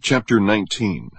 Chapter 19.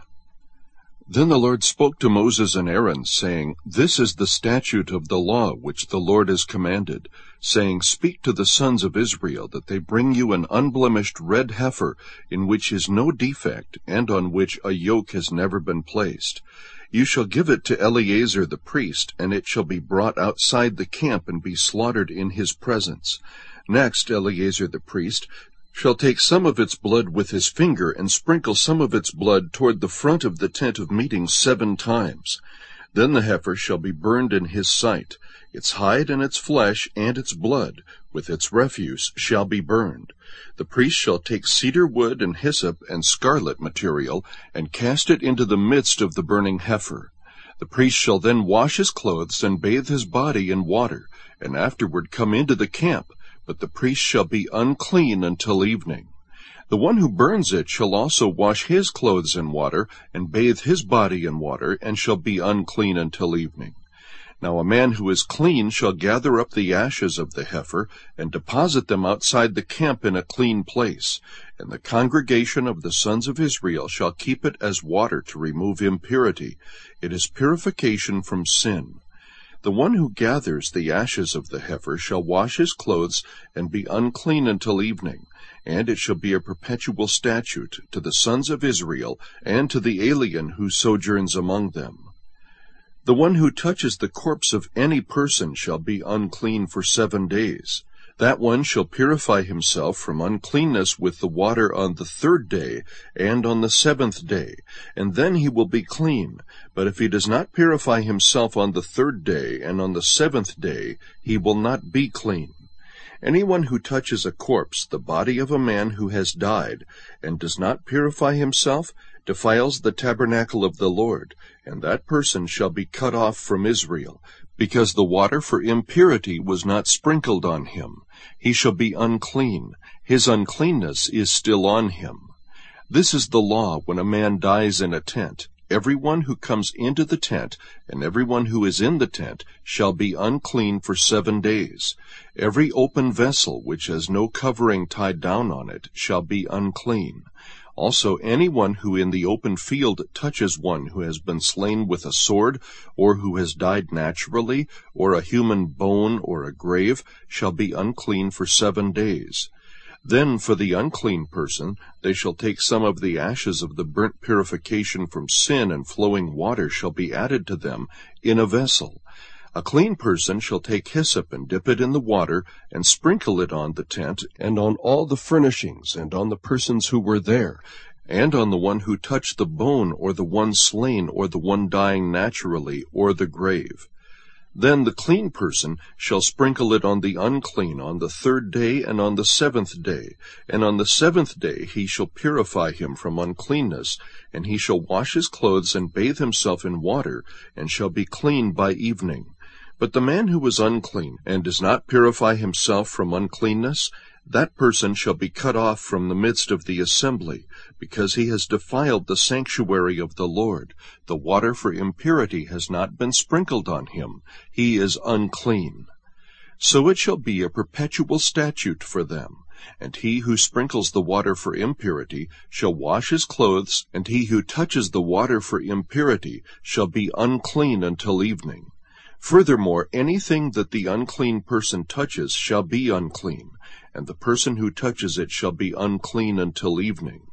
Then the Lord spoke to Moses and Aaron, saying, This is the statute of the law which the Lord has commanded, saying, Speak to the sons of Israel, that they bring you an unblemished red heifer, in which is no defect, and on which a yoke has never been placed. You shall give it to Eleazar the priest, and it shall be brought outside the camp and be slaughtered in his presence. Next Eleazar the priest shall take some of its blood with his finger, and sprinkle some of its blood toward the front of the tent of meeting 7 times. Then the heifer shall be burned in his sight. Its hide and its flesh and its blood, with its refuse, shall be burned. The priest shall take cedar wood and hyssop and scarlet material, and cast it into the midst of the burning heifer. The priest shall then wash his clothes and bathe his body in water, and afterward come into the camp. But the priest shall be unclean until evening. The one who burns it shall also wash his clothes in water, and bathe his body in water, and shall be unclean until evening. Now a man who is clean shall gather up the ashes of the heifer, and deposit them outside the camp in a clean place. And the congregation of the sons of Israel shall keep it as water to remove impurity. It is purification from sin. The one who gathers the ashes of the heifer shall wash his clothes and be unclean until evening, and it shall be a perpetual statute to the sons of Israel and to the alien who sojourns among them. The one who touches the corpse of any person shall be unclean for 7 days. That one shall purify himself from uncleanness with the water on the 3rd day and on the 7th day, and then he will be clean. But if he does not purify himself on the 3rd day and on the 7th day, he will not be clean. Anyone who touches a corpse, the body of a man who has died, and does not purify himself, defiles the tabernacle of the Lord, and that person shall be cut off from Israel, because the water for impurity was not sprinkled on him. He shall be unclean. His uncleanness is still on him. This is the law when a man dies in a tent. Everyone who comes into the tent, and everyone who is in the tent, shall be unclean for 7 days. Every open vessel which has no covering tied down on it shall be unclean. Also anyone who in the open field touches one who has been slain with a sword, or who has died naturally, or a human bone or a grave, shall be unclean for 7 days. Then for the unclean person they shall take some of the ashes of the burnt purification from sin, and flowing water shall be added to them in a vessel. A clean person shall take hyssop and dip it in the water, and sprinkle it on the tent, and on all the furnishings, and on the persons who were there, and on the one who touched the bone, or the one slain, or the one dying naturally, or the grave. Then the clean person shall sprinkle it on the unclean on the 3rd day and on the 7th day, and on the 7th day he shall purify him from uncleanness, and he shall wash his clothes and bathe himself in water, and shall be clean by evening. But the man who is unclean, and does not purify himself from uncleanness, that person shall be cut off from the midst of the assembly, because he has defiled the sanctuary of the Lord. The water for impurity has not been sprinkled on him. He is unclean. So it shall be a perpetual statute for them. And he who sprinkles the water for impurity shall wash his clothes, and he who touches the water for impurity shall be unclean until evening. Furthermore, anything that the unclean person touches shall be unclean, and the person who touches it shall be unclean until evening.